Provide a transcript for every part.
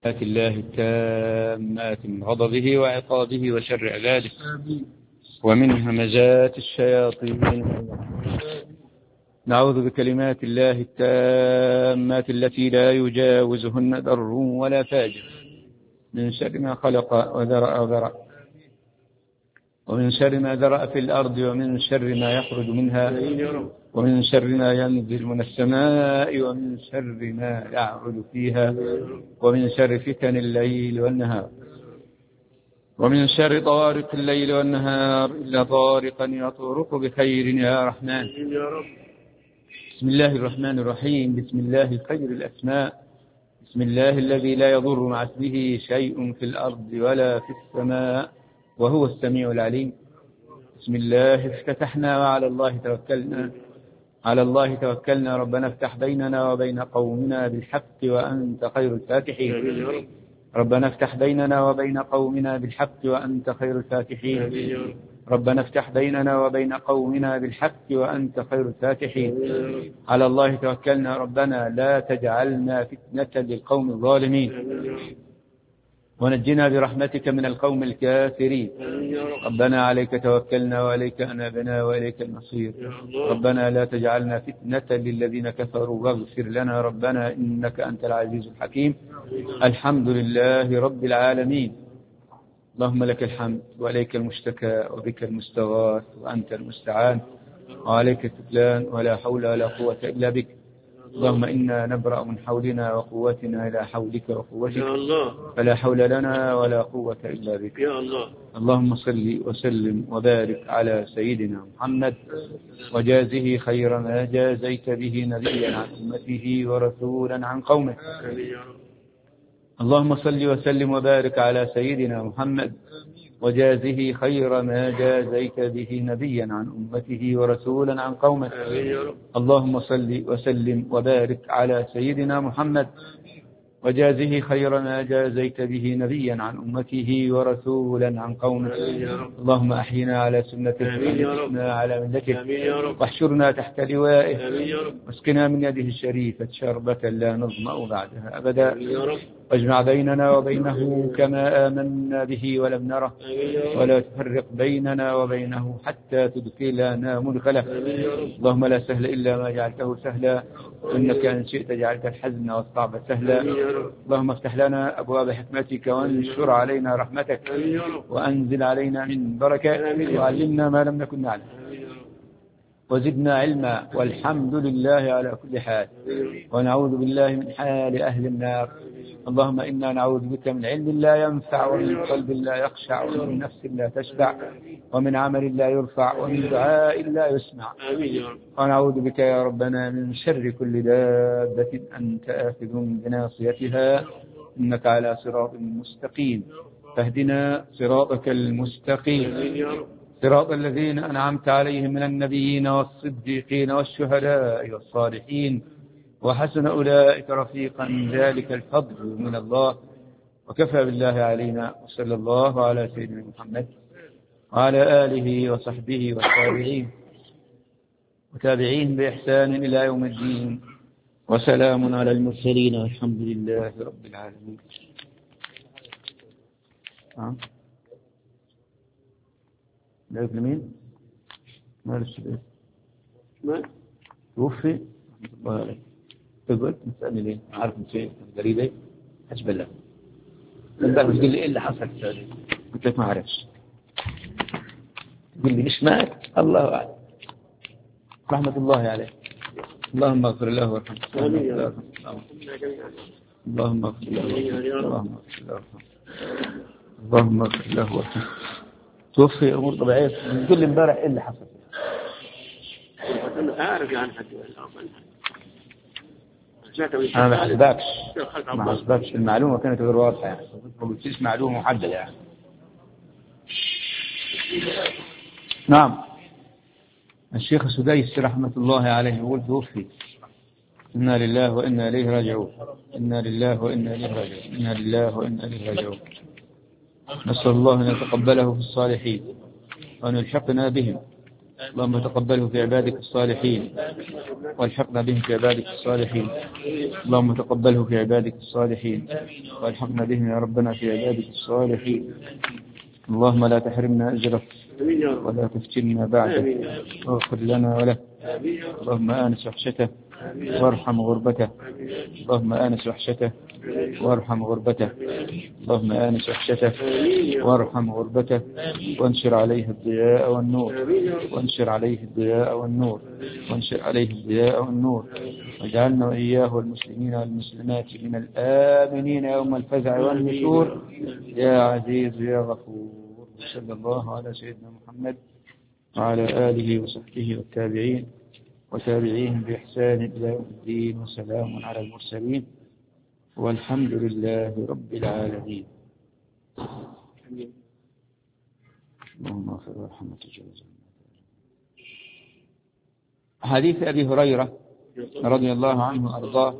الله التامات من غضبه وعقابه وشر عباده ومن همزات الشياطين. نعوذ بكلمات الله التامات التي لا يجاوزهن بر ولا فاجر من شر ما خلق وذرأ ومن شر ما ذرأ في الأرض ومن شر ما يخرج منها ومن شر ما ينزل من السماء ومن شر ما يعرج فيها ومن شر فتن الليل والنهار ومن شر طوارق الليل والنهار إلا طارقا يطرق بخير يا رحمن. بسم الله الرحمن الرحيم. بسم الله خير الأسماء. بسم الله الذي لا يضر مع اسمه شيء في الأرض ولا في السماء وهو السميع العليم. بسم الله افتتحنا وعلى الله توكلنا ربنا افتح بيننا وبين قومنا بالحق وأنت خير الفاتحين. ربنا افتح بيننا وبين قومنا بالحق وأنت خير الفاتحين. ربنا افتح بيننا وبين قومنا بالحق وأنت خير الفاتحين. على الله توكلنا ربنا لا تجعلنا فتنة للقوم الظالمين ونجنا برحمتك من القوم الكافرين. ربنا عليك توكلنا وعليك أنابنا وإليك المصير. ربنا لا تجعلنا فتنة للذين كفروا واغفر لنا ربنا إنك أنت العزيز الحكيم. الحمد لله رب العالمين. اللهم لك الحمد وعليك المشتكى وبك المستغاث وأنت المستعان وعليك التكلان ولا حول ولا قوة إلا بك. اللهم إنا نبرأ من حولنا وقوتنا إلى حولك وقوتك فلا حول لنا ولا قوة إلا بك. اللهم صل وسلم وبارك على سيدنا محمد وجازه خير ما جازيت به نبيا عن أمته ورسولا عن قومه. اللهم صل وسلم وبارك على سيدنا محمد وجازه خير ما جازيت به نبيا عن أمته ورسولا عن قومه. اللهم صل وسلم وبارك على سيدنا محمد وجازه خير ما جازيت به نبيا عن أمته ورسولا عن قومه. اللهم أحينا على سنته وأمتنا على ملته واحشرنا تحت لوائه واسقنا من يده الشريفة شربة لا نظمأ بعدها أبدا واجمع بيننا وبينه كما آمنا به ولم نره ولا تفرق بيننا وبينه حتى تدخلنا مدخله. اللهم لا سهل إلا ما جعلته سهلا إنك إن شئت جعلت الحزن والصعب سهلا. اللهم افتح لنا أبواب حكمتك وانشر علينا رحمتك وأنزل علينا من بركاتك وعلمنا ما لم نكن نعلم وزدنا علما والحمد لله على كل حال ونعوذ بالله من حال أهل النار. اللهم إنا نعوذ بك من علم لا ينفع ومن قلب لا يخشع ومن نفس لا تشبع ومن عمل لا يرفع ومن دعاء لا يسمع. ونعوذ بك يا ربنا من شر كل دابة أنت آخذ بناصيتها إنك على صراط مستقيم فاهدنا صراطك المستقيم صراط الذين أنعمت عليهم من النبيين والصديقين والشهداء والصالحين وحسن أولئك رفيقا ذلك الفضل من الله وكفى بالله علينا. وصلى الله على سيدنا محمد وعلى آله وصحبه وتابعين بإحسان إلى يوم الدين وسلام على المرسلين والحمد لله رب العالمين. لا يكلمين ما للشباب ما توفي الله عليك. تقول تسألني ليه عارف من شيء غريبة حسب الله تقدر تقول لي إيه اللي حصل في السعودية قلت لك ما أعرفش تقول لي مش مات الله أعلم رحمة الله عليه. اللهم اغفر له وارحمه. اللهم اغفر له وارحمه. توفي أمور طبيعية تقول لي امبارح إيه اللي حصل أنا أعرف عن حد أنا ما حسبكش المعلومة كانت غير واضحة يعني ما قلتش معلومة محددة يعني. نعم الشيخ السديس رحمة الله عليه يقول توفي. إنا لله وإنا إليه راجعون. إنا لله وإنا إليه راجعون. إنا لله وإنا إليه راجعون. نسأل الله أن يتقبله في الصالحين وأن يلحقنا بهم اللهم تقبله في عبادك الصالحين والحقنا به في عبادك الصالحين. اللهم تقبله في عبادك الصالحين والحقنا به يا ربنا في عبادك الصالحين. اللهم لا تحرمنا أجره ولا تفتنا بعده واغفر لنا وله. اللهم آنس وحشته وارحم غربته. اللهم آنس وحشته وارحم غربته. اللهم آنس وحشته وارحم غربته وانشر عليه الضياء والنور. وانشر عليه الضياء والنور. وانشر عليه الضياء والنور. واجعلنا وإياه والمسلمين والمسلمات من الآمنين يوم الفزع والنشور يا عزيز يا غفور. صلى الله على سيدنا محمد وعلى آله وصحبه والتابعين وتابعيهم بإحسان إلى يوم الدين. وسلام على المرسلين والحمد لله رب العالمين. اللهم اغفر وارحم وتجاوز. حديث أبي هريرة رضي الله عنه وأرضاه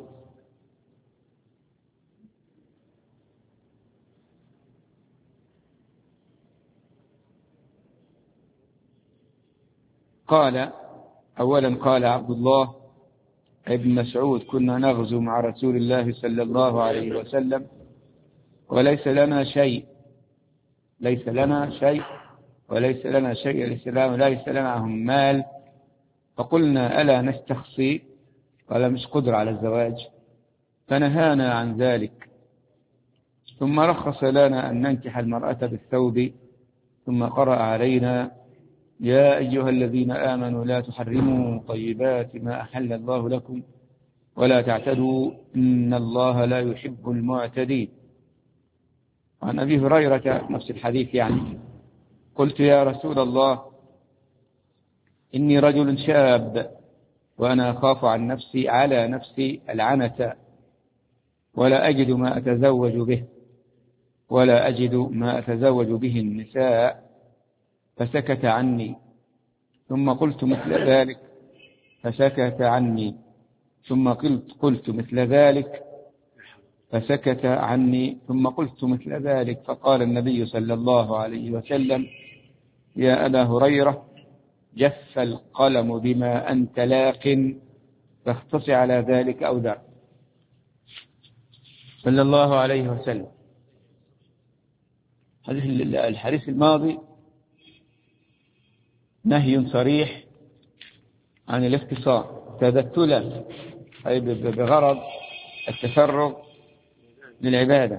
قال أولا قال عبد الله ابن مسعود كنا نغزو مع رسول الله صلى الله عليه وسلم وليس لنا شيء. ليس لنا شيء وليس لنا شيء الإسلام ليس لنا معهم مال. فقلنا ألا نستخصي؟ قال مش قدر على الزواج. فنهانا عن ذلك. ثم رخص لنا أن ننكح المرأة بالثوب. ثم قرأ علينا يا أيها الذين آمنوا لا تحرموا طيبات ما أحل الله لكم ولا تعتدوا إن الله لا يحب المعتدين. عن أبي هريرة نفس الحديث يعني قلت يا رسول الله إني رجل شاب وأنا أخاف على نفسي العنة ولا أجد ما أتزوج به النساء. فسكت عني ثم قلت مثل ذلك. فسكت عني ثم قلت مثل ذلك. فسكت عني ثم قلت مثل ذلك. فقال النبي صلى الله عليه وسلم يا أبا هريرة جف القلم بما أنت لاق فاختص على ذلك أو دع. صلى الله عليه وسلم. الحديث الماضي نهي صريح عن الاختصار تبتلا أي بغرض التفرغ للعبادة.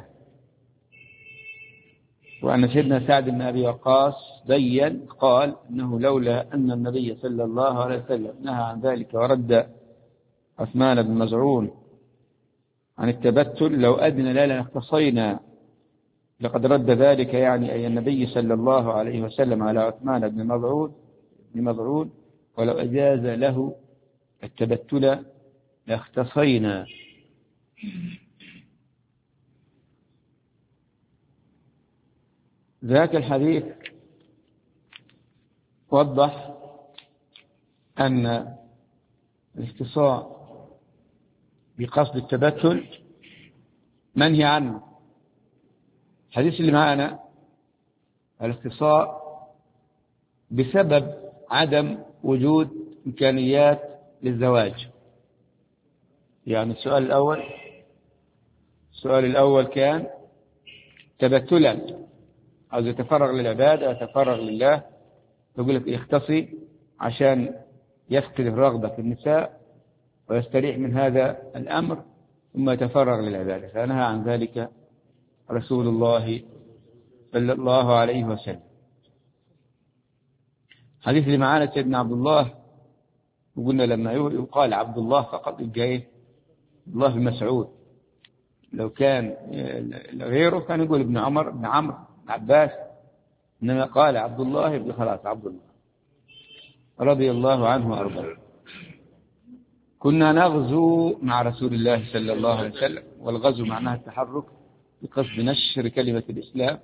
وأن سيدنا سعد بن أبي وقاص بين قال إنه لولا أن النبي صلى الله عليه وسلم نهى عن ذلك ورد عثمان بن مزعون عن التبتل لو أذن لنا اختصينا. لقد رد ذلك يعني أي النبي صلى الله عليه وسلم على عثمان بن مزعون ولو أجاز له التبتل لاختصينا. ذاك الحديث وضح أن الاختصاء بقصد التبتل منهي عنه. الحديث اللي معنا الاختصاء بسبب عدم وجود إمكانيات للزواج. يعني السؤال الأول كان تبتلا أو يتفرغ للعبادة يتفرغ لله. يقول لك يختصي عشان يفقد الرغبة في النساء ويستريح من هذا الأمر ثم يتفرغ للعبادة. فنهى عن ذلك رسول الله صلى الله عليه وسلم. حديث اللي معانا سيدنا عبد الله وقلنا لما يقال عبد الله فقط يبقى الله بن مسعود. لو كان غيره كان يقول ابن عمر ابن عمرو بن عباس. إنما قال عبد الله يبقى خلاص عبد الله رضي الله عنه وأرضاه. كنا نغزو مع رسول الله صلى الله عليه وسلم. والغزو معناها التحرك بقصد نشر كلمة الإسلام.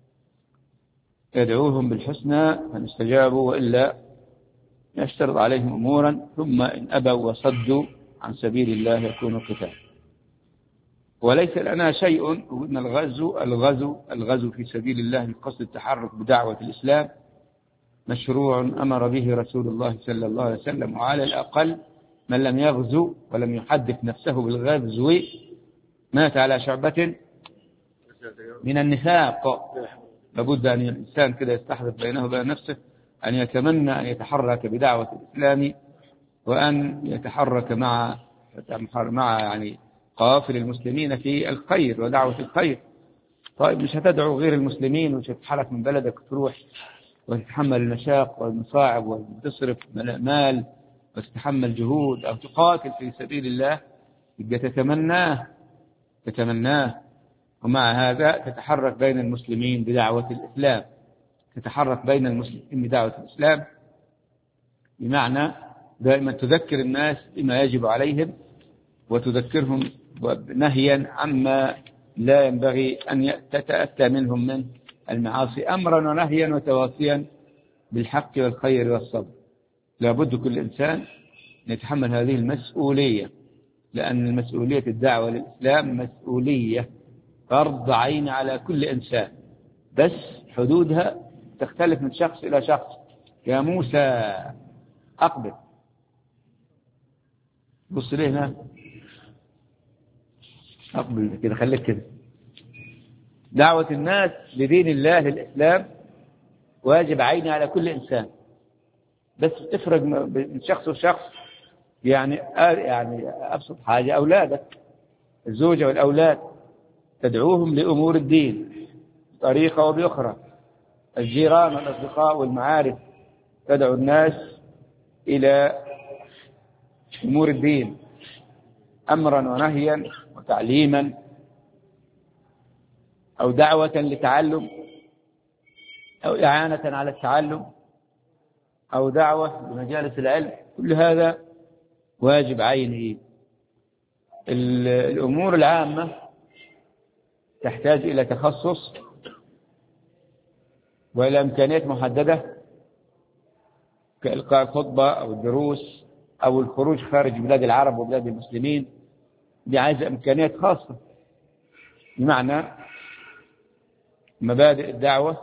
يدعوهم بالحسنى فإن استجابوا وإلا يشترط عليهم أمورا ثم إن أبوا وصدوا عن سبيل الله يكون قتال. وليس لنا شيء. وإن الغزو في سبيل الله بقصد التحرك بدعوة الإسلام مشروع أمر به رسول الله صلى الله عليه وسلم، وعلى الأقل من لم يغزو ولم يحدث نفسه بالغزو مات على شعبة من النفاق. لابد أن الإنسان كده يستحضر بينه وبين نفسه أن يتمنى أن يتحرك بدعوة الإسلام، وأن يتحرك مع يعني قوافل المسلمين في الخير ودعوة الخير. طيب مش هتدعو غير المسلمين ومش هتتحرك من بلدك تروح وتتحمل المشاق والمصاعب وتصرف مال وتتحمل جهود أو تقاتل في سبيل الله، يبقى تتمناه. ومع هذا تتحرك بين المسلمين بدعوة الإسلام، تتحرك بين المسلمين بدعوة الإسلام، بمعنى دائما تذكر الناس بما يجب عليهم وتذكرهم نهيا عما لا ينبغي أن تتأتى منهم من المعاصي، أمرا ونهيا وتواصيا بالحق والخير والصبر. لابد كل إنسان أن يتحمل هذه المسؤولية، لأن مسؤولية الدعوة للإسلام مسؤولية فرض عين على كل إنسان، بس حدودها تختلف من شخص إلى شخص. يا موسى أقبل، بص ليه هنا، أقبل كده، خليك كده. دعوة الناس لدين الله للإسلام واجب عيني على كل إنسان، بس تفرق من شخص وشخص. يعني أبسط حاجة أولادك، الزوجة والأولاد تدعوهم لأمور الدين بطريقة وبأخرى. الجيران والأصدقاء والمعارف تدعو الناس إلى أمور الدين أمرا ونهيا وتعليما، أو دعوة لتعلم، أو إعانة على التعلم، أو دعوة لمجالس العلم. كل هذا واجب عيني. الأمور العامة تحتاج إلى تخصص وإلى إمكانيات محددة كإلقاء الخطبة أو الدروس أو الخروج خارج بلاد العرب وبلاد المسلمين. دي عايزة إمكانيات خاصة، بمعنى مبادئ الدعوة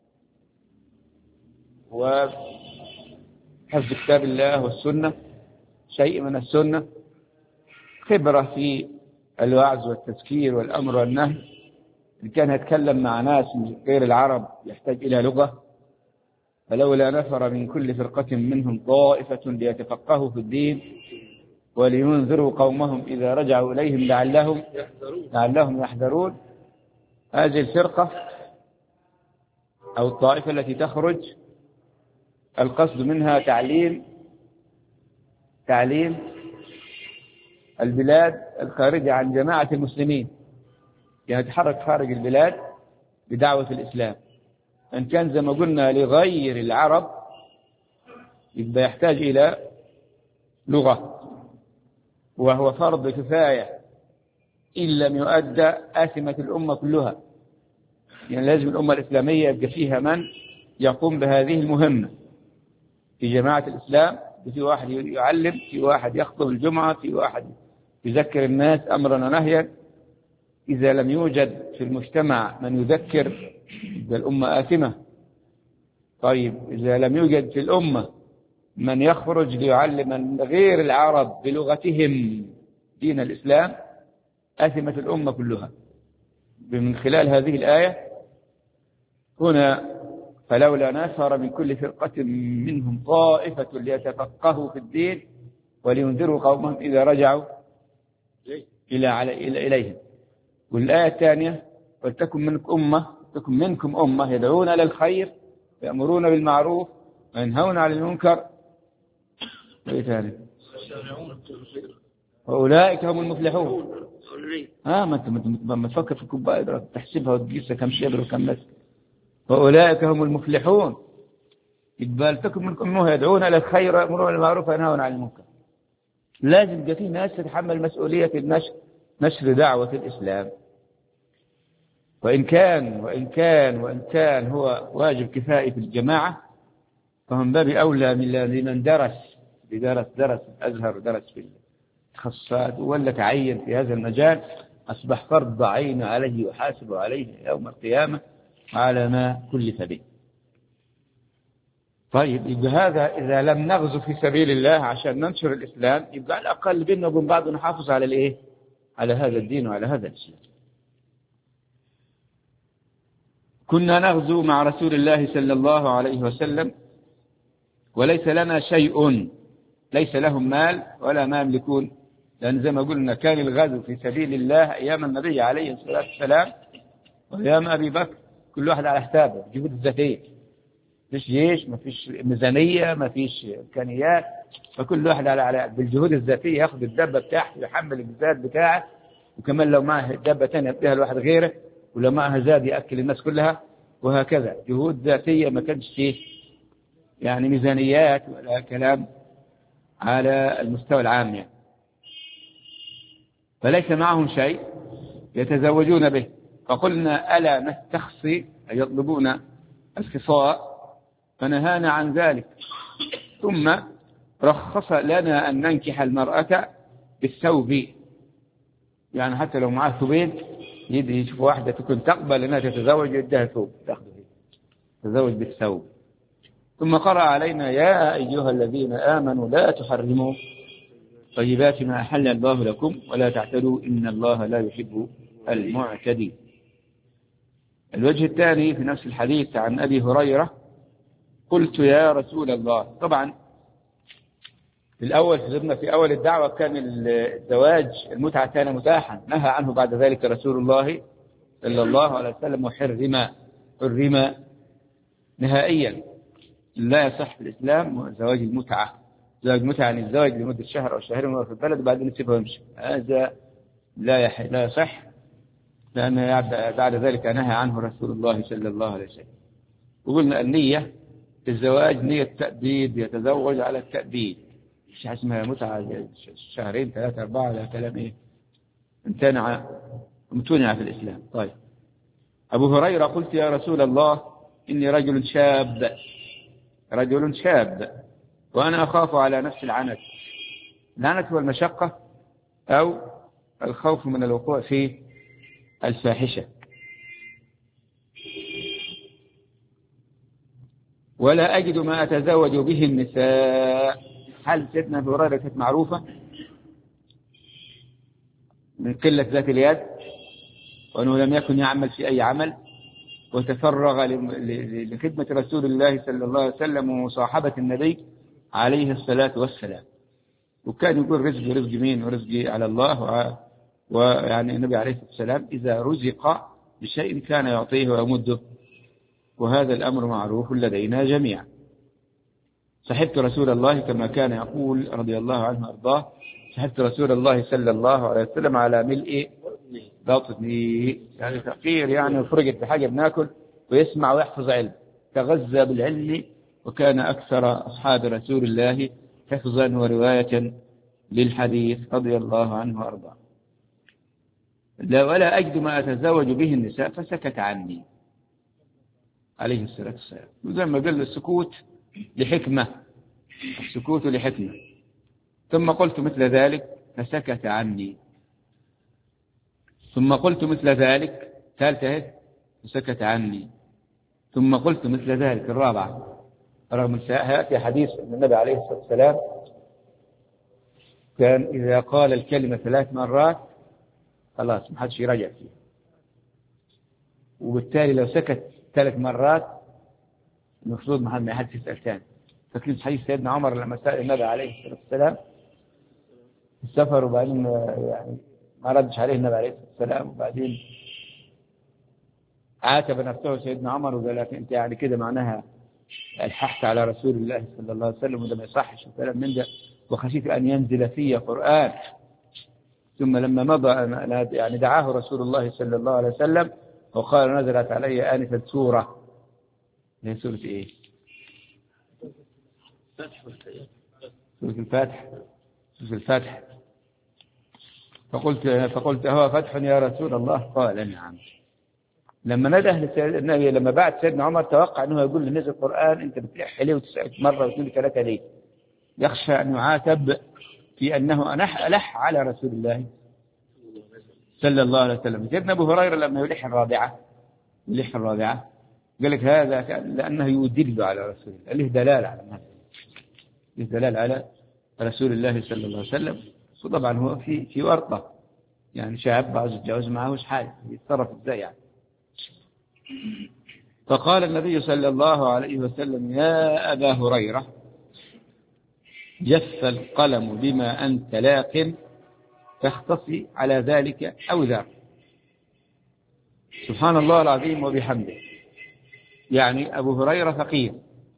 وحفظ كتاب الله والسنة، شيء من السنة، خبرة في الوعظ والتذكير والأمر والنهي. إن كان يتكلم مع ناس من غير العرب يحتاج إلى لغة، فلولا نفر من كل فرقة منهم طائفة ليتفقهوا في الدين ولينذروا قومهم إذا رجعوا إليهم لعلهم يحذرون. هذه الفرقة أو الطائفة التي تخرج القصد منها تعليم البلاد الخارجة عن جماعة المسلمين، يعني يتحرك خارج البلاد بدعوة الإسلام. إن كان زي ما قلنا لغير العرب يبقى يحتاج إلى لغة، وهو فرض كفاية، إن لم يؤدى آثمة الأمة كلها. يعني لازم الأمة الإسلامية يبقى فيها من يقوم بهذه المهمة في جماعة الإسلام. في واحد يعلم، في واحد يخطب الجمعة، في واحد يذكر الناس أمرا ونهيا. إذا لم يوجد في المجتمع من يذكر الأمة آثمة. طيب إذا لم يوجد في الأمة من يخرج ليعلم من غير العرب بلغتهم دين الإسلام، آثمة الأمة كلها. من خلال هذه الآية هنا فلولا نفر من كل فرقة منهم طائفة ليتفقهوا في الدين ولينذروا قومهم إذا رجعوا إليهم. والآية الثانية ولتكن منكم أمة يدعون إلى الخير ويأمرون بالمعروف وينهون عن المنكر وإيه ثاني وأولئك هم المفلحون. ما تفكر في كوباية تحسبها وتقيسها كم شبر وكم مسك. وأولئك هم المفلحون. يبقى لتكن منكم أمة يدعون إلى الخير ويأمرون بالمعروف وينهون عن المنكر. لازم يبقى في ناس تتحمل مسؤولية نشر دعوة الإسلام. وإن كان هو واجب كفائي في الجماعة، فهم باب أولى لمن درس الأزهر ودرس في التخصصات ولا تعين في هذا المجال، أصبح فرض عين عليه وحاسب عليه يوم القيامة على ما كلف به. طيب يبقى هذا إذا لم نغزو في سبيل الله عشان ننشر الإسلام، يبقى على الأقل بيننا وبين بعض نحافظ على الإيه؟ على هذا الدين وعلى هذا الإسلام. كنا نغزو مع رسول الله صلى الله عليه وسلم وليس لنا شيء، ليس لهم مال ولا ما يملكون، لأن زي ما قلنا كان الغزو في سبيل الله أيام النبي عليه الصلاة والسلام وأيام أبي بكر كل واحد على حسابه، جهود الذاتية، مفيش جيش، مفيش ميزانية، مفيش إمكانيات، فكل واحد على بالجهود الذاتية ياخذ الدبة بتاعته يحمل الزاد بتاعه، وكمان لو معه دبة ثانية يديها لواحد غيره، ولو معه زاد يأكل الناس كلها، وهكذا جهود ذاتية، ما كانش فيه يعني ميزانيات ولا كلام على المستوى العام يعني. فليس معهم شيء يتزوجون به، فقلنا ألا نستخصي، أي يطلبون الخصاء، فنهانا عن ذلك. ثم رخص لنا أن ننكح المرأة بالثوب، يعني حتى لو معاه ثوبين يدي يشوف واحدة تكون تقبل أنها تتزوج يديها ثوب تأخذه تتزوج بالثوب. ثم قرأ علينا يا أيها الذين آمنوا لا تحرموا طيبات ما أحل الله لكم ولا تعتدوا إن الله لا يحب المعتدين. الوجه الثاني في نفس الحديث عن أبي هريرة: قلت يا رسول الله. طبعا في الأول في أول الدعوة كان الزواج المتعة كان متاحا، نهى عنه بعد ذلك رسول الله صلى الله عليه وسلم وحرم نهائيا. لا يصح في الإسلام زواج المتعة. زواج المتعة يعني الزواج لمدة شهر أو شهرين وهو في البلد وبعدين يسيبه ويمشي، هذا لا يصح، لأن بعد ذلك نهى عنه رسول الله صلى الله عليه وسلم. وقلنا النية في الزواج نية تأبيد، يتزوج على التأبيد، مش اسمها متعة شهرين ثلاثة أربعة، لا كلام إيه، امتنع في الإسلام. طيب أبو هريرة: قلت يا رسول الله إني رجل شاب وأنا أخاف على نفس العنت والمشقة أو الخوف من الوقوع في الفاحشة، ولا أجد ما أتزوج به النساء. هل سيدنا أبو هريرة كانت معروفة من قلة ذات اليد، وأنه لم يكن يعمل في أي عمل، وتفرغ لخدمة رسول الله صلى الله عليه وسلم ومصاحبة النبي عليه الصلاة والسلام. وكان يقول رزقي مين؟ ورزقي على الله. ويعني النبي عليه الصلاة والسلام إذا رزق بشيء كان يعطيه ويمده، وهذا الأمر معروف لدينا جميعا. صحبت رسول الله كما كان يقول رضي الله عنه وأرضاه: صحبت رسول الله صلى الله عليه وسلم على ملء بطني، يعني فقير، يعني فرقت بحاجة بناكل ويسمع ويحفظ علم، تغذى بالعلم، وكان أكثر أصحاب رسول الله حفظا ورواية للحديث رضي الله عنه وأرضاه. ولا أجد ما أتزوج به النساء فسكت عني عليه الصلاة والسلام. وزي ما قال السكوت لحكمة، السكوت لحكمة. ثم قلت مثل ذلك فسكت عني، ثم قلت مثل ذلك، ثالثة فسكت عني، ثم قلت مثل ذلك، الرابعة. رغم سيأتي حديث النبي عليه الصلاة والسلام كان إذا قال الكلمة 3 مرات خلاص ما حدش يراجع فيه، وبالتالي لو سكت 3 مرات المفروض ما حدش يسأل ثاني. فكرت حديث سيدنا عمر لما سأل النبي عليه الصلاة والسلام في السفر، وبعدين يعني ما ردش عليه النبي عليه الصلاة والسلام، وبعدين عاتب نفسه سيدنا عمر وقال لك أنت يعني كده معناها الححت على رسول الله صلى الله عليه وسلم، وده ما يصحش الكلام من ده، وخشيت أن ينزل في قرآن. ثم لما مضى يعني دعاه رسول الله صلى الله عليه وسلم وقال: نزلت علي آنفا سورة. هي سورة إيه؟ سورة الفاتح. فقلت هو فتح يا رسول الله؟ قال: نعم. لما نده النبي، لما بعد سيدنا عمر توقع أنه يقول له نزل القرآن، أنت بتلح ليه وتسأل مرة واثنين وثلاثة ليه؟ يخشى أن يعاتب في أنه ألح على رسول الله صلى الله عليه وسلم. سيدنا أبو هريرة لما يلح الرابعة قال لك هذا لأنه يدل على رسول الله، له دلالة على الناس، له دلالة على رسول الله صلى الله عليه وسلم. وطبعا هو في ورطة، يعني شاب عاوز يتجوز معه وش حاجة يتصرف ازاي يعني. فقال النبي صلى الله عليه وسلم: يا أبا هريرة، جف القلم بما أنت لاق، فاختصي على ذلك أو ذاك. سبحان الله العظيم وبحمده. يعني أبو هريرة فقير،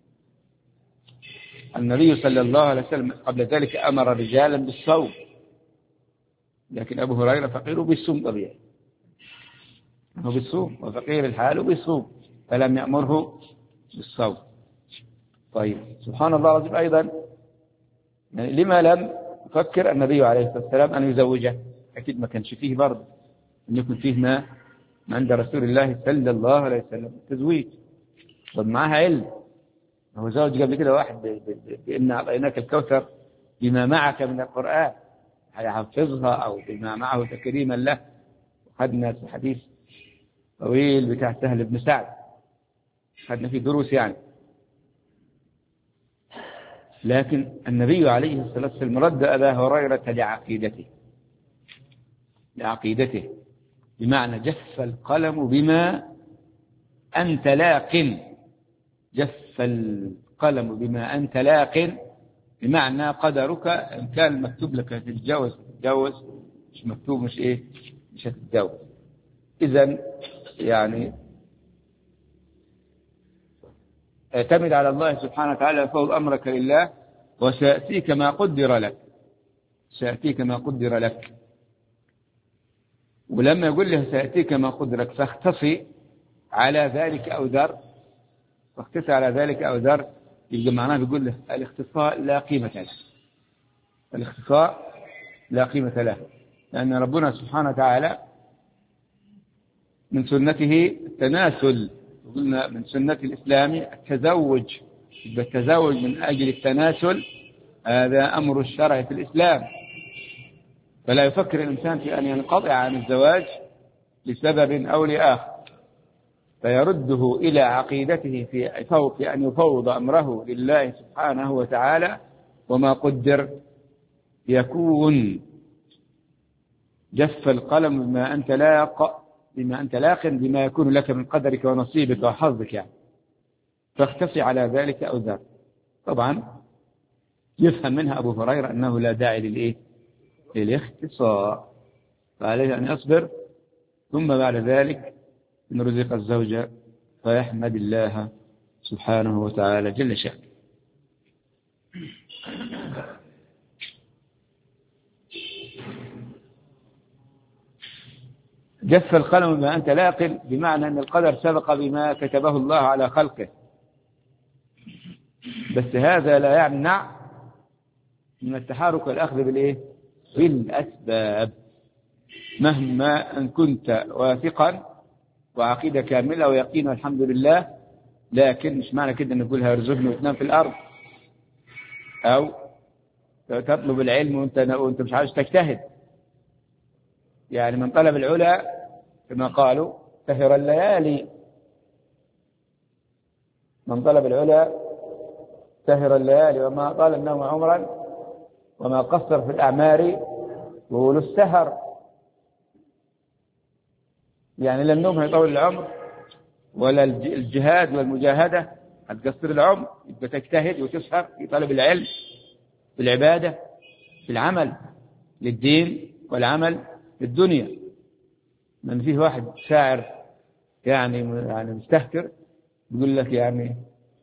النبي صلى الله عليه وسلم قبل ذلك أمر رجالا بالصوم، لكن أبو هريرة فقير وبيصوم طبيعي، هو بيصوم وفقير الحال وبيصوم، فلم يأمره بالصوم. طيب سبحان الله العظيم. أيضا يعني لما لم يفكر النبي عليه الصلاة والسلام أن يزوجه؟ أكيد ما كانش فيه برضه أن يكون فيه ما عند رسول الله صلى الله عليه وسلم تزويج. طب معها علم، هو زوج قبل كده واحد بإن أعطيناك الكوثر بما معك من القرآن، هيحفظها أو بما معه تكريما له. وخدنا في حديث طويل بتاع سهل بن سعد، خدنا فيه دروس يعني. لكن النبي عليه الصلاة والسلام رد أبا هريرة لعقيدته، بمعنى جف القلم بما أنت لاق. جف القلم بما أنت لاق بمعنى قدرك، إن كان مكتوب لك تتجوز، مش مكتوب مش هتتجوز. إذن يعني اعتمد على الله سبحانه وتعالى، فوض أمرك لله، وسيأتيك ما قدر لك. ولما يقول له سيأتيك ما قدر لك فاختصي على ذلك أو ذر، يبقى معناه بيقول له الاختصاء لا قيمة له، لأن ربنا سبحانه وتعالى من سنته التناسل، قلنا من سنة الإسلام التزوج، بالتزوج من أجل التناسل، هذا أمر الشرع في الإسلام. فلا يفكر الإنسان في أن ينقطع عن الزواج لسبب أو لآخر، فيرده إلى عقيدته في أن يفوض أمره لله سبحانه وتعالى، وما قدر يكون. جف القلم بما أنت لاق بما يكون لك من قدرك ونصيبك وحظك يعني، فاختصي على ذلك أو ذاك. طبعا يفهم منها أبو هريرة أنه لا داعي للاختصاء، فعليه أن يصبر، ثم بعد ذلك إن رزق الزوجة فيحمد الله سبحانه وتعالى جل شأنه. جف القلم بما أنت لاق بمعنى أن القدر سبق بما كتبه الله على خلقه، بس هذا لا يمنع من التحرك والأخذ بالأسباب، مهما أن كنت واثقا وعقيدة كاملة ويقين الحمد لله. لكن مش معنى كده نقول هرزقني وتنام في الأرض، أو تطلب العلم وانت مش عاوز تجتهد. يعني من طلب العلا كما قالوا سهر الليالي، من طلب العلا سهر الليالي، وما طال النوم عمرا وما قصر في الأعمار طول السهر. يعني لا النوم هيطول العمر، ولا الجهاد والمجاهدة هتقصر العمر، يبقى تجتهد وتسهر في طلب العلم، في العبادة، في العمل للدين والعمل للدنيا. من فيه واحد شاعر يعني مستهتر يقول لك يعني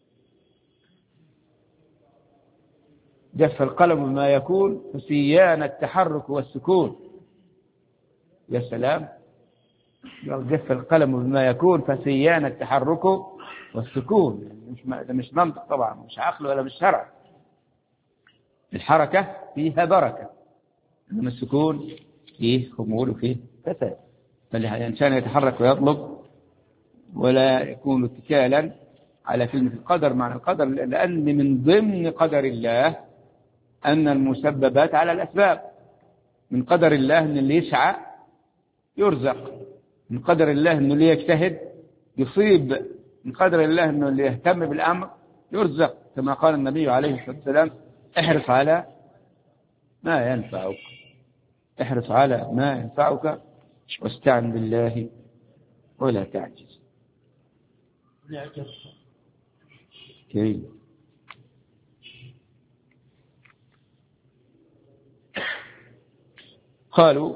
جف القلم ما يكون فسيان التحرك والسكون. يا سلام، جف القلم بما يكون فسيان التحرك والسكون. ده مش منطق طبعا، مش عقل ولا مش شرع. الحركة فيها بركة، إنما السكون فيه خمول وفيه فساد. فالإنسان يتحرك ويطلب ولا يكون اتكالا على كلمة القدر. معنى القدر لأن من ضمن قدر الله أن المسببات على الأسباب. من قدر الله أن اللي يسعى يرزق، من قدر الله أن اللي يجتهد يصيب من قدر الله أنه اللي يهتم بالأمر يرزق، كما قال النبي عليه الصلاة والسلام: احرص على ما ينفعك، احرص على ما ينفعك واستعن بالله ولا تعجز. كريم. قالوا: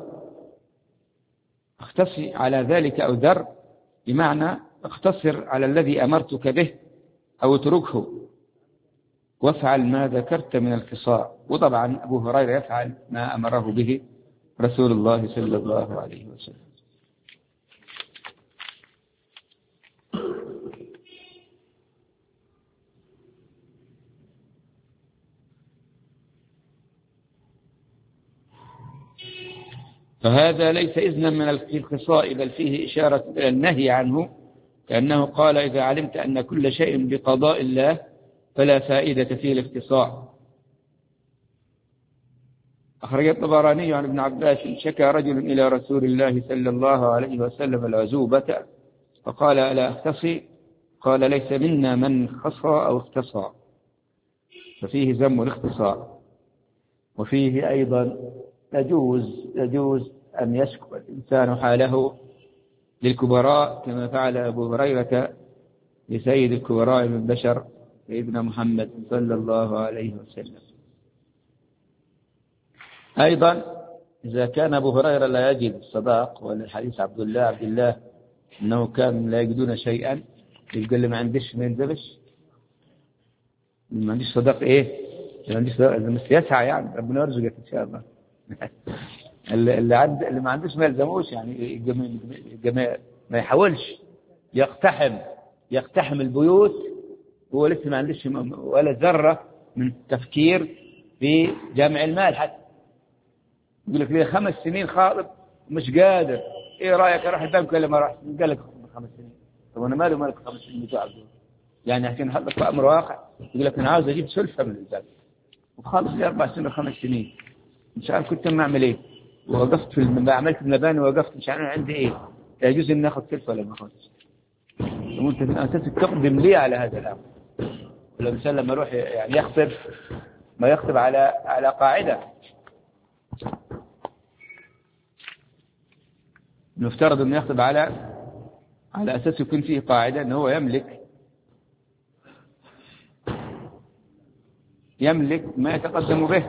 اختصي على ذلك أو ذر، بمعنى اختصر على الذي أمرتك به أو اتركه وافعل ما ذكرت من القصار. وطبعا أبو هريرة يفعل ما أمره به رسول الله صلى الله عليه وسلم. فهذا ليس إذنا من القصاء، بل فيه إشارة إلى النهي عنه، كأنه قال: إذا علمت أن كل شيء بقضاء الله فلا فائدة فيه الاقتصاء. أخرج الطبراني عن ابن عباس: شكى رجل إلى رسول الله صلى الله عليه وسلم العزوبة فقال: ألا أختصي؟ قال: ليس منا من خصى أو اختصى. ففيه ذم الاختصاء. وفيه أيضا يجوز أن يشكو الإنسان حاله للكبراء، كما فعل أبو هريرة لسيد الكبراء من البشر سيدنا محمد صلى الله عليه وسلم. أيضا إذا كان أبو هريرة لا يجد الصداق، والحديث عبد الله أنه كان لا يجدون شيئا، يقول له: ما عنديش، ما ينزلش، ما عنديش صداق. ما عنديش صداق، بس يسعى يعني، ربنا يرزقك إن شاء الله. اللي ما عندوش ما يلزموش يعني، ما يحاولش يقتحم البيوت، هو لسه ما عندوش ولا ذرة من تفكير في جمع المال. حتى يقول لك: لي 5 سنين خاطب مش قادر، ايه رايك اروح البنك ولا ما اروح؟ قال لك 5 سنين. طب انا مالي ومالك 5 سنين بتوع يعني عشان نحطك في امر واقع. يقول لك: انا عاوز اجيب سلفه من البنك وخالص لي 4 سنين و5 سنين، مش عارف كنت ما اعمل ايه، ووقفت في عملت المباني ووقفت، مش عارف عندي ايه، يجوز ان ناخذ سلفه ولا ما اخذش؟ وانت في الاساس تقدم لي على هذا الامر. ولو الانسان لما يروح يعني يخطب، ما يخطب على قاعده، نفترض انه يخطب على اساس يكون فيه قاعده انه هو يملك ما يتقدم به.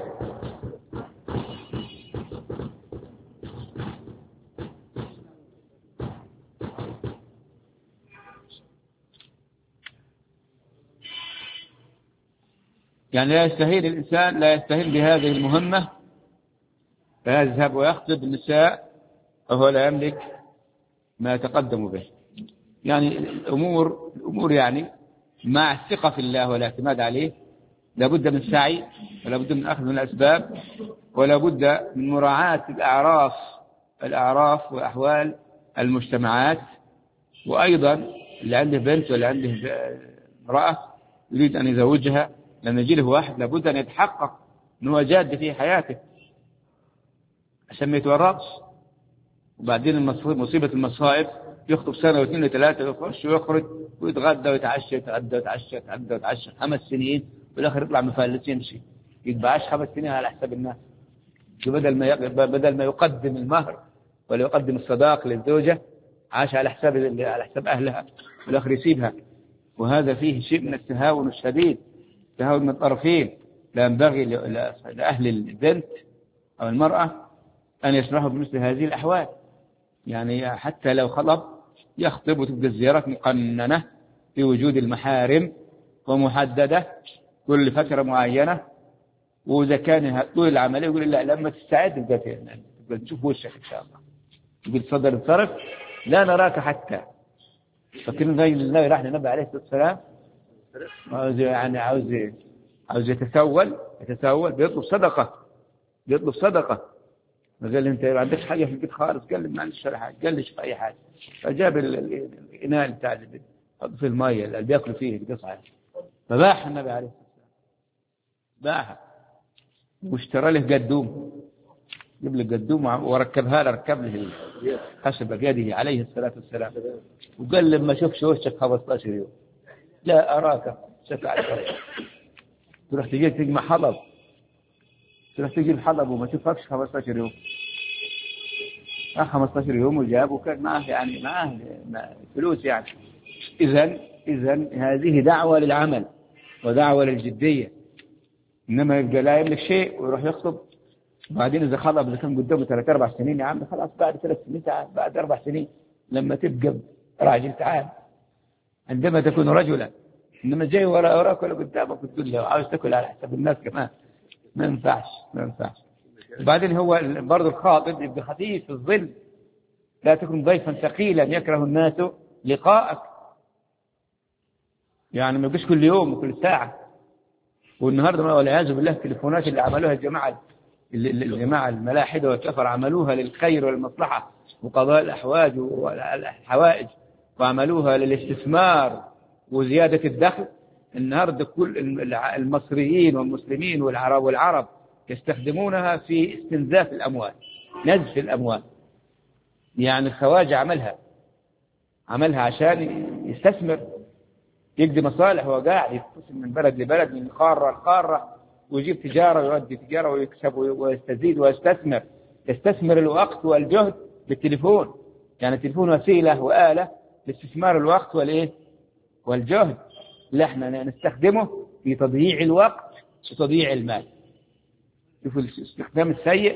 يعني لا يستهين بهذه المهمة، فيذهب ويخطب النساء وهو لا يملك ما يتقدم به. يعني الأمور يعني مع الثقة في الله والاعتماد عليه، لا بد من سعي، ولا بد من أخذ من الأسباب، ولا بد من مراعاة الأعراف وأحوال المجتمعات. وأيضا اللي عنده بنت ولا عنده امرأة يريد أن يزوجها، لما يجي له واحد لابد أن يتحقق أنه جاد في حياته عشان ما يتورطش. وبعدين مصيبة المصائب، يخطب 1 و2 و3 ويخش ويخرج ويتغدى ويتعشى 5 سنين، والآخر يطلع مفلس يمشي، يتبعش 5 سنين على حساب الناس. بدل ما يقدم المهر ولا يقدم الصداق للزوجة، عاش على حساب أهلها، والآخر يسيبها. وهذا فيه شيء من التهاون الشديد، تهاون من الطرفين. لا ينبغي لأهل البنت أو المرأة أن يسمحوا بمثل هذه الأحوال. يعني حتى لو خطب يخطب وتبقى الزيارات مقننة في وجود المحارم ومحددة كل فترة معينة. وإذا كان طول العملية يقول: لا، لما تستعد تبقى تشوف وشك إن شاء الله. يقول: تفضل انصرف، لا نراك حتى. فكرنا النبي راح للنبي عليه الصلاة والسلام، عاوز يتسول بيطلب صدقة. قال: انت ما عندكش حاجه في البيت خالص؟ قال: ما عنديش ولا حاجه. قال: ليش في اي حاجه؟ فجاب الاناء بتاع البيت، حط فيه الميه اللي بياكلوا فيه القصعه، فباح النبي عليه الصلاه والسلام، باعها واشترى له قدوم جيب لي قدوم وركبها له، ركب له الخشبة بيده عليه الصلاة والسلام، وقال لما أشوفش وشك 15 يوم لا أراك شفع الشرع. تروح تجيب تجمع حطب، تروح تجيب حطب وما تشوفكش 15 يوم. 15 يوم وجاب وكان معه يعني معه فلوس يعني. إذن هذه دعوة للعمل ودعوة للجدية. إنما يبقى لا يملك شيء ويروح يخطب، وبعدين إذا خطب إذا كان قدامه 3-4 سنين يا عم خلاص، بعد 3 سنين تعال، بعد 4 سنين لما تبقى راجل تعال، عندما تكون رجلا. إنما جاي وراك ولا قدامك وتقول له عاوز تاكل على حساب الناس كمان، ما ينفعش. وبعدين هو برضه الخاطب يبقى خفيف في الظل، لا تكن ضيفا ثقيلا يكره الناس لقاءك، يعني ما يبقاش كل يوم وكل ساعة. والنهارده والعياذ بالله التليفونات اللي عملوها الجماعة الملاحدة والكفر عملوها للخير والمصلحة وقضاء الأحواج والحوائج، وعملوها للاستثمار وزيادة الدخل. النهارده كل المصريين والمسلمين والعرب يستخدمونها في استنزاف الأموال، نزف الأموال. يعني الخواجة عملها عشان يستثمر، يقضي مصالح، وقاعد يتصل من بلد لبلد، من قارة لقارة، ويجيب تجارة ويؤدي تجارة ويكسب ويستزيد ويستثمر. يستثمر الوقت والجهد بالتليفون، يعني التليفون وسيلة وآلة لاستثمار الوقت والجهد اللي احنا نستخدمه في تضييع الوقت وتضييع المال. شوفوا الاستخدام السيء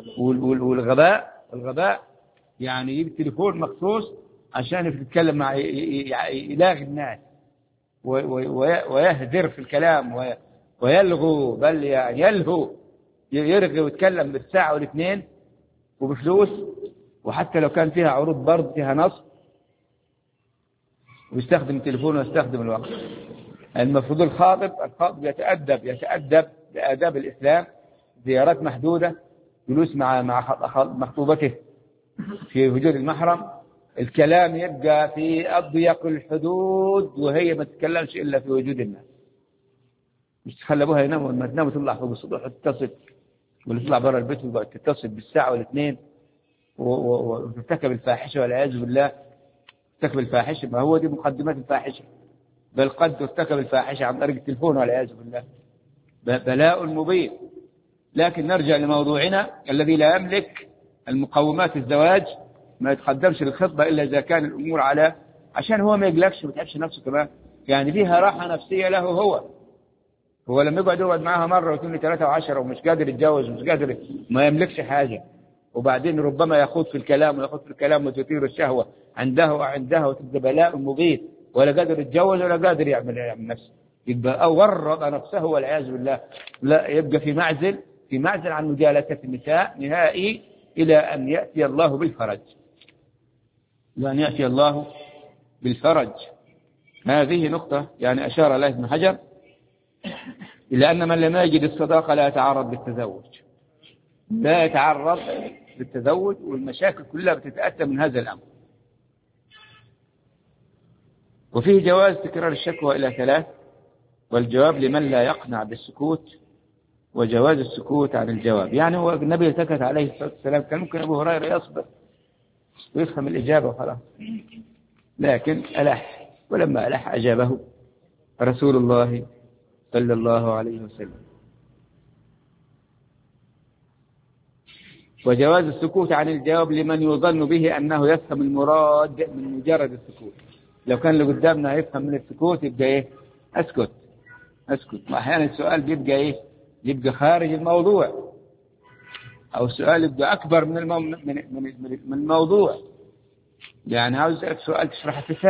والغباء. يعني يجيب التليفون مخصوص عشان يتكلم مع يلاغي الناس ويهدر في الكلام ويلغو، بل يلهو، يرغي ويتكلم بالساعة والاثنين وبفلوس، وحتى لو كان فيها عروض برضه فيها نصب، ويستخدم التليفون ويستخدم الوقت. المفروض الخاطب يتأدب بآداب الإسلام، زيارات محدودة، جلوس مع مخطوبته في وجود المحرم، الكلام يبقى في أضيق الحدود، وهي ما تتكلمش إلا في وجود الناس. مش تخلي أبوها ينام، ولما تنام تطلع فوق السطوح وتتصل، واللي تطلع برا البيت وتقعد تتصل بالساعة والاثنين وترتكب الفاحشة والعياذ بالله. ترتكب الفاحشة، ما هو دي مقدمات الفاحشة، بل قد ترتكب الفاحشة عن طريق التلفون والعياذ بالله. بلاء مبين. لكن نرجع لموضوعنا الذي لا يملك المقومات الزواج، ما يتقدمش للخطبة إلا إذا كان الأمور على، عشان هو ما يقلقش ويتعبش نفسه كمان، يعني فيها راحة نفسية له. هو لما يقعد معها مرة واثنين 3 و10 ومش قادر يتجوز ومش قادر، ما يملكش حاجة، وبعدين ربما يخوض في الكلام وتثير الشهوة عندها وتبقى بلاء مبين، ولا قادر يتجوز ولا قادر يعمل نفسه، يبقى أو ورط نفسه والعياذ بالله. لا، يبقى في معزل عن مجالسة النساء نهائي إلى أن يأتي الله بالفرج. هذه نقطة يعني أشار إليه ابن حجر، إلى أن من لم يجد الصداقة لا يتعرض بالتزوج، والمشاكل كلها بتتأتى من هذا الأمر. وفيه جواز تكرار الشكوى إلى 3، والجواب لمن لا يقنع بالسكوت، وجواز السكوت عن الجواب. يعني هو النبي سكت عليه الصلاة والسلام، كان ممكن أبو هريرة يصبر ويفهم الإجابة وخلاص، لكن ألح، ولما ألح أجابه رسول الله صلى الله عليه وسلم. وجواز السكوت عن الجواب لمن يظن به أنه يفهم المراد من مجرد السكوت. لو كان اللي قدامنا يفهم من السكوت يبقى إيه؟ أسكت. وأحيانا السؤال بيبقى إيه؟ يبقى خارج الموضوع، أو السؤال يبقى أكبر من الموضوع. يعني عاوز أسألك سؤال تشرح في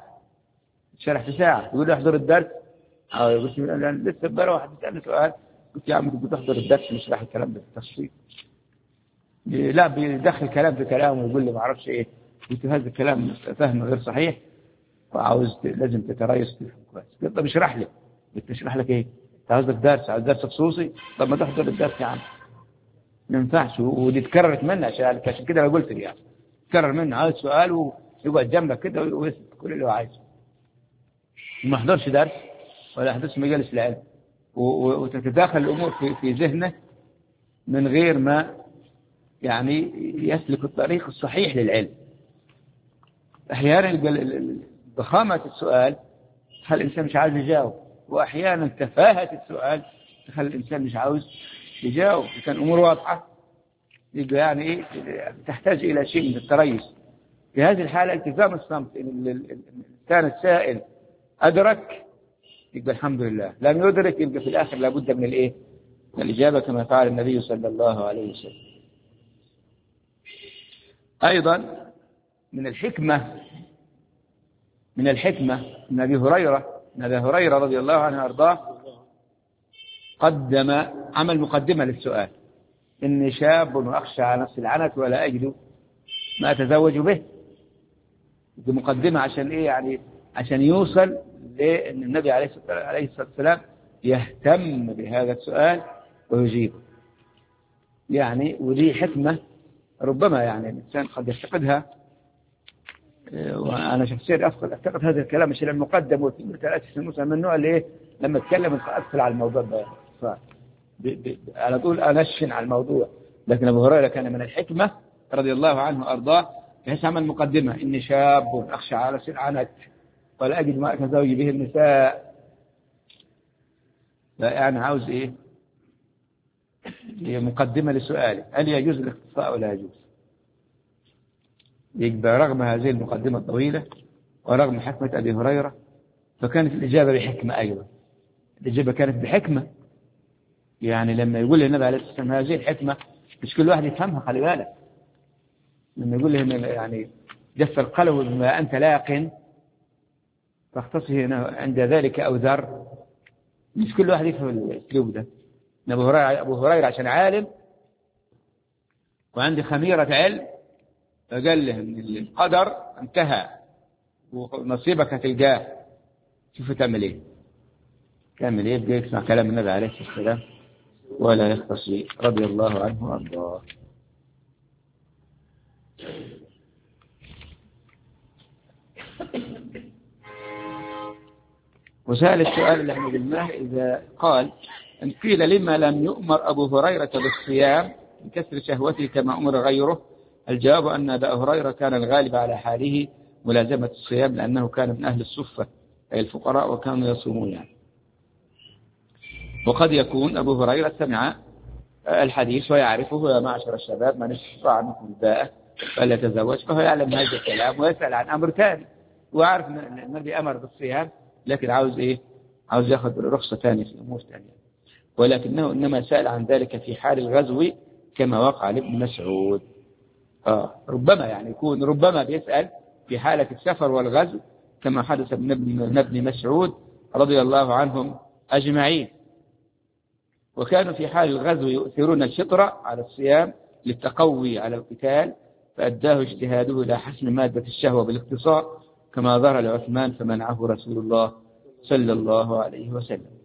ساعة، يقول احضر الدرس، أو يقول لسه بقى واحد يسألني سؤال، قلت يا عم تقول احضر الدرس نشرح الكلام ده بالتفصيل. لا، بيدخل كلام في كلام ويقول لي ما أعرفش إيه، قلت هذا الكلام فهمه غير صحيح، وعاوز لازم تتريث تفهم كويس. قلت طب اشرح لي. قلت اشرح لك إيه؟ عاوز درس خصوصي؟ طب ما تحضر الدرس يا عم. ما ينفعش، ودي تكررت منها عشان كده انا قلت لي يعني تكرر منها. عاوز سؤال ويقعد جنبك كده ويسأل كل اللي هو عايزه، ما حضرش درس ولا حضرش مجالس العلم، وتتداخل الامور في ذهنه من غير ما يعني يسلك الطريق الصحيح للعلم. أحيانا ضخامة السؤال تخلي الإنسان مش عاوز يجاوب، وأحيانا تفاهة السؤال تخلي الإنسان مش عاوز يجاوب. كان أمور واضحة يبقى يعني إيه تحتاج إلى شيء من التريث. في هذه الحالة التزام الصمت، إن الإنسان السائل أدرك يبقى الحمد لله، لم يدرك يبقى في الآخر لابد من الإيه؟ من الإجابة كما فعل النبي صلى الله عليه وسلم. أيضا من الحكمة من أبي هريرة رضي الله عنه وأرضاه قدم عمل مقدمة للسؤال: إني شاب وأخشى على نفس العنت ولا أجد ما أتزوج به. دي مقدمة عشان إيه؟ يعني عشان يوصل لأن النبي عليه الصلاة والسلام يهتم بهذا السؤال ويجيبه. يعني ودي حكمة ربما يعني الإنسان قد يفتقدها، وأنا شخصيا أفتقد هذا الكلام الشيء المقدم والتأسيس المسلم من النوع اللي إيه لما أتكلم أدخل على الموضوع ده على طول أنشن على الموضوع. لكن أبو هريرة كان من الحكمة رضي الله عنه وأرضاه بحيث عمل مقدمة: إني شاب أخشى على سلعنك ولا أجد ما أتزوج به النساء. لا يعني عاوز إيه؟ هي مقدمة لسؤالي: هل يجوز الاختصاء ولا يجوز؟ يبقى رغم هذه المقدمة الطويلة ورغم حكمة أبي هريرة فكانت الإجابة بحكمة. أيضا الإجابة كانت بحكمة. يعني لما يقول النبي عليه الصلاة والسلام هذه الحكمة مش كل واحد يفهمها، خلي بالك. لما يقول له يعني جف القلب بما أنت لاق فاختصه عند ذلك أو ذر، مش كل واحد يفهم الأسلوب ده. أبو هريرة عشان عالم وعندي خميرة علم فقال له إن القدر انتهى ونصيبك هتلقاه، شوف تعمل إيه. كامل يبقى يسمع كلام النبي عليه الصلاة والسلام ولا يختصي رضي الله عنه وأرضاه. وسأل السؤال اللي احنا قلناه: إذا قال إن قيل لما لم يؤمر أبو هريرة بالصيام بكسر شهوته كما أمر غيره؟ الجواب أن أبا هريرة كان الغالب على حاله ملازمة الصيام لأنه كان من أهل الصفة أي الفقراء وكانوا يصومون يعني. وقد يكون أبو هريرة سمع الحديث ويعرفه: يا معشر الشباب من استطاع منكم الباءة فليتزوج، فهو يعلم هذا الكلام ويسأل عن أمر ثاني، ويعرف أن النبي أمر بالصيام لكن عاوز إيه؟ عاوز يأخذ رخصة ثانية في أمور ثانية. ولكنه إنما سأل عن ذلك في حال الغزو كما وقع لابن مسعود. ربما يعني يكون ربما بيسأل في حالة السفر والغزو كما حدث من ابن مسعود رضي الله عنهم أجمعين. وكانوا في حال الغزو يؤثرون الفطر على الصيام للتقوي على القتال، فأداه اجتهاده إلى حسم مادة الشهوة بالاختصار كما ظهر لعثمان فمنعه رسول الله صلى الله عليه وسلم.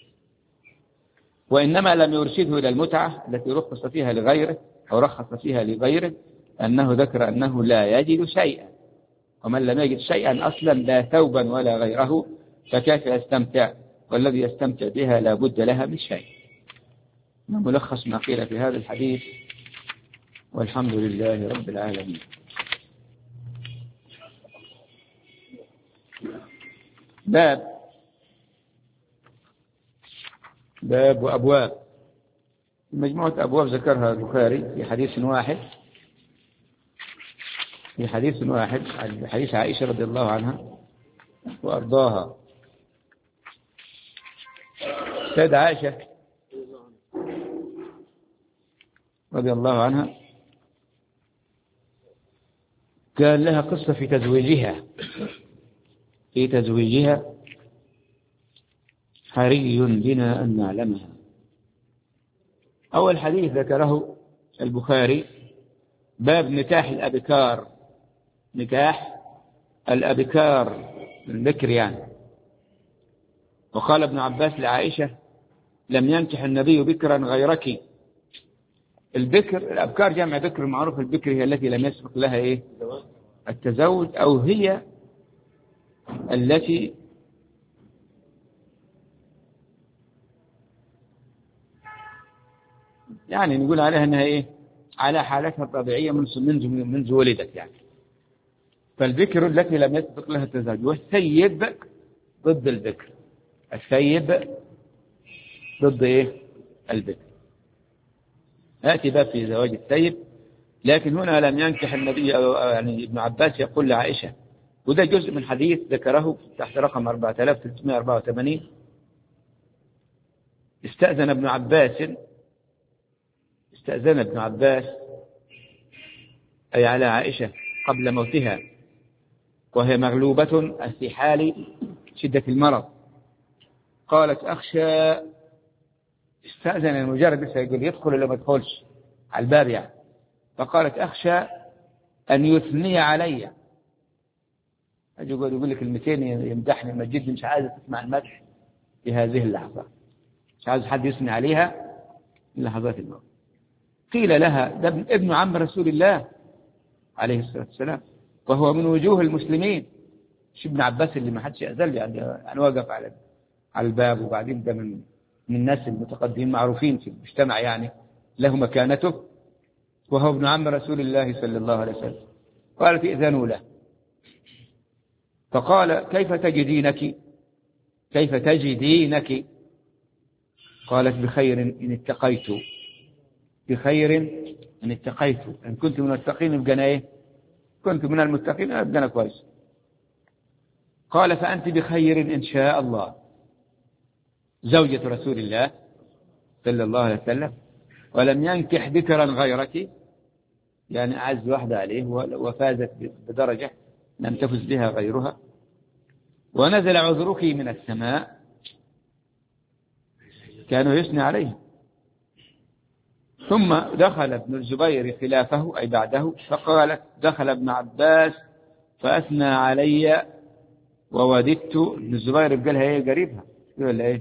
وإنما لم يرشده إلى المتعة التي رخص فيها لغيره أو رخص فيها لغيره، أنه ذكر أنه لا يجد شيئا، ومن لم يجد شيئا أصلا لا ثوبا ولا غيره فكيف يستمتع؟ والذي يستمتع بها لا بد لها من شيء. ملخص ما قيل في هذا الحديث، والحمد لله رب العالمين. باب وأبواب. مجموعة أبواب ذكرها البخاري في حديث واحد عن حديث عائشة رضي الله عنها وأرضاها. سيدة عائشة رضي الله عنها كان لها قصة في تزويجها حري بنا أن نعلمها. أول حديث ذكره البخاري باب نكاح الأبكار البكر يعني. وقال ابن عباس لعائشة: لم ينكح النبي بكرا غيرك. الأبكار جمع بكر، معروف البكر هي التي لم يسبق لها إيه؟ التزوج، أو هي التي يعني نقول عليها أنها إيه؟ على حالتها الطبيعية منذ ولدت يعني. فالبكر التي لم يسبق لها التزوج، والثيب ضد البكر. الثيب ضد إيه؟ البكر. يأتي باب في زواج الثيب، لكن هنا لم ينكح النبي يعني ابن عباس يقول لعائشة، وده جزء من حديث ذكره تحت رقم 4384. استأذن ابن عباس أي على عائشة قبل موتها وهي مغلوبة في حال شدة المرض. قالت أخشى، استأذن مجرد بس يقول يدخل ولا ما يدخلش على الباب يعني. فقالت أخشى أن يثني علي، يقول لك كلمتين يمدحني يمجدني، مش عايز تسمع المدح في هذه اللحظة، مش عايز حد يثني عليها في لحظات الموت. قيل لها ده ابن عم رسول الله عليه الصلاة والسلام، وهو من وجوه المسلمين، مش ابن عباس اللي ما حدش يأذل يعني وقف على الباب. وبعدين ده من الناس المتقدمين معروفين في المجتمع يعني، له مكانته، وهو ابن عم رسول الله صلى الله عليه وسلم. قالت ائذنوا له. فقال كيف تجدينك؟ قالت بخير إن اتقيت، إن كنت من المتقين يبقى أنا إيه؟ كنت من المتقين يبقى أنا كويس. قال فأنت بخير إن شاء الله، زوجة رسول الله صلى الله عليه وسلم، ولم ينكح ذكرا غيرك، يعني أعز واحدة عليه وفازت بدرجة لم تفز بها غيرها، ونزل عذرك من السماء. كانوا يثني عليه. ثم دخل ابن الزبير خلافه أي بعده، فقالت دخل ابن عباس فأثنى علي ووددت. ابن الزبير قالها ايه قريبها ولا ايه؟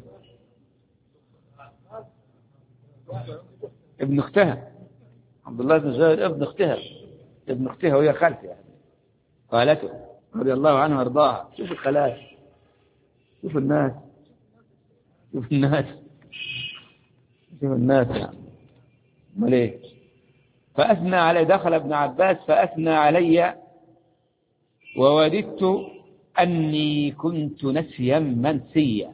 ابن اختها، عبد الله بن الزبير ابن اختها وهي خالته يعني، قالته رضي الله عنها وارضاها. شوف الخلاف، شوف الناس يعني مليه. فأثنى علي، دخل ابن عباس فأثنى علي ووددت أني كنت نسيا منسيا.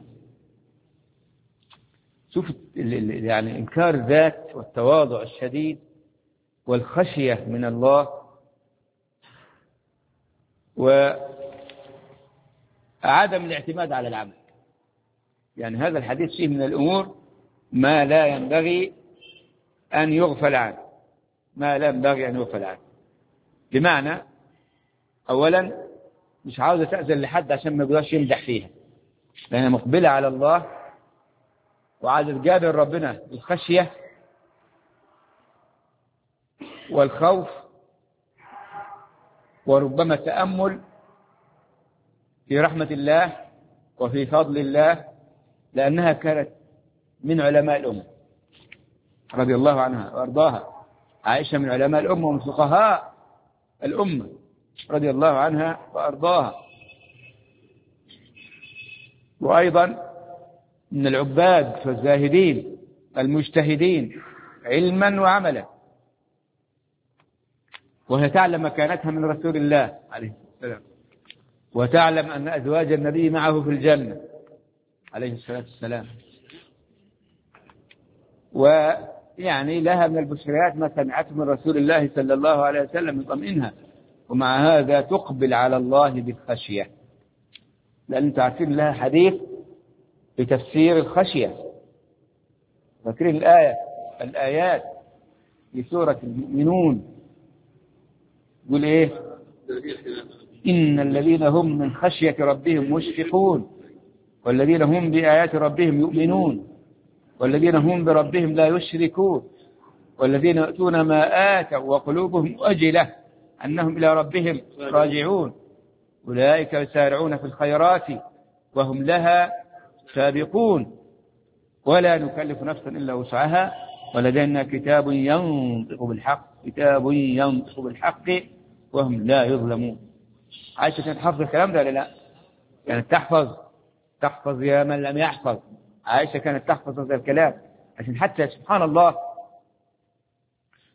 شوف يعني إنكار ذات والتواضع الشديد والخشية من الله، وعدم الاعتماد على العمل. يعني هذا الحديث فيه من الأمور ما لا ينبغي أن يغفل عنه، بمعنى أولا مش عاوزة تأذن لحد عشان ما يقدرش يمدح فيها، لأنها مقبلة على الله وعايزة تقابل ربنا بالخشية والخوف وربما تأمل في رحمة الله وفي فضل الله، لأنها كانت من علماء الأمة رضي الله عنها وأرضاها. عائشة من علماء الأمة ومن فقهاء الأمة رضي الله عنها وأرضاها، وأيضا من العباد والزاهدين المجتهدين علما وعملا، وهي تعلم مكانتها من رسول الله عليه السلام، وتعلم أن أزواج النبي معه في الجنة عليه الصلاة والسلام، ويعني لها من البشريات ما سمعته من رسول الله صلى الله عليه وسلم يطمئنها، ومع هذا تقبل على الله بالخشية. لأن تعرفين لها حديث في تفسير الخشية، فاكرين الآيات في سورة المؤمنون يقول إيه؟ إن الذين هم من خشية ربهم مشفقون، والذين هم بآيات ربهم يؤمنون، والذين هم بربهم لا يشركون، والذين يؤتون ما آتوا وقلوبهم وجلة أنهم إلى ربهم راجعون، أولئك يسارعون في الخيرات وهم لها سابقون، ولا نكلف نفسا إلا وسعها، ولدينا كتاب ينطق بالحق وهم لا يظلمون. عائشة كانت تحفظ الكلام ده ولا لا؟ كانت تحفظ يا من لم يحفظ. عائشة كانت تحفظ هذا الكلام عشان حتى سبحان الله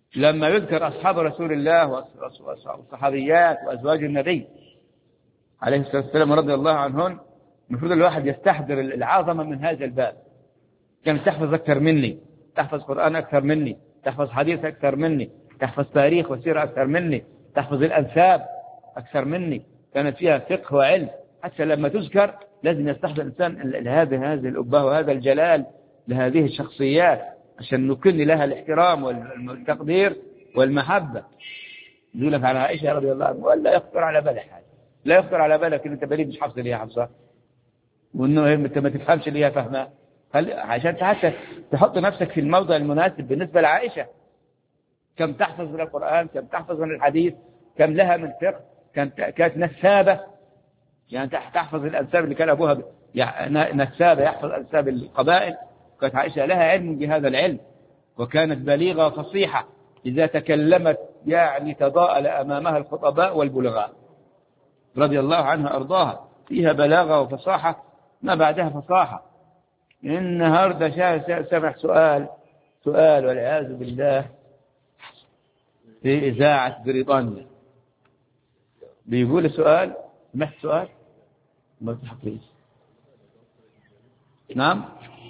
لما يذكر أصحاب رسول الله والصحابيات وأزواج النبي عليه الصلاة والسلام رضي الله عنهن، المفروض الواحد يستحضر العظمة من هذا الباب. كان تحفظ أكثر مني، تحفظ قرآن أكثر مني، تحفظ حديث أكثر مني، تحفظ تاريخ وسيرة أكثر مني، تحفظ الأنساب أكثر مني. كانت فيها فقه وعلم، حتى لما تذكر لازم يستحضر الإنسان هذه الأبهة وهذا الجلال لهذه الشخصيات عشان نكن لها الاحترام والتقدير والمحبة. يقول لك على عائشة رضي الله عنها ولا يخطر على بالك حاجة، لا يخطر على بالك إن أنت بريد مش حافظ اللي هي حافظة، وإنه أنت ما تفهمش اللي هي فهمها، عشان حتى تحط نفسك في الموضع المناسب بالنسبة لعائشة. كم تحفظ من القرآن، كم تحفظ من الحديث، كم لها من فقه، كانت نسابة، يعني تحفظ الأنساب اللي كان أبوها يعني نسابة يحفظ أنساب القبائل. كانت عائشة لها علم بهذا العلم، وكانت بليغة وفصيحة، إذا تكلمت يعني تضاءل أمامها الخطباء والبلغاء رضي الله عنها أرضاها، فيها بلاغة وفصاحة ما بعدها فصاحة. النهاردة سمح سؤال والعياذ بالله في إذاعة بريطانيا، بيقول سؤال، سمحت سؤال ما تحقيش. نعم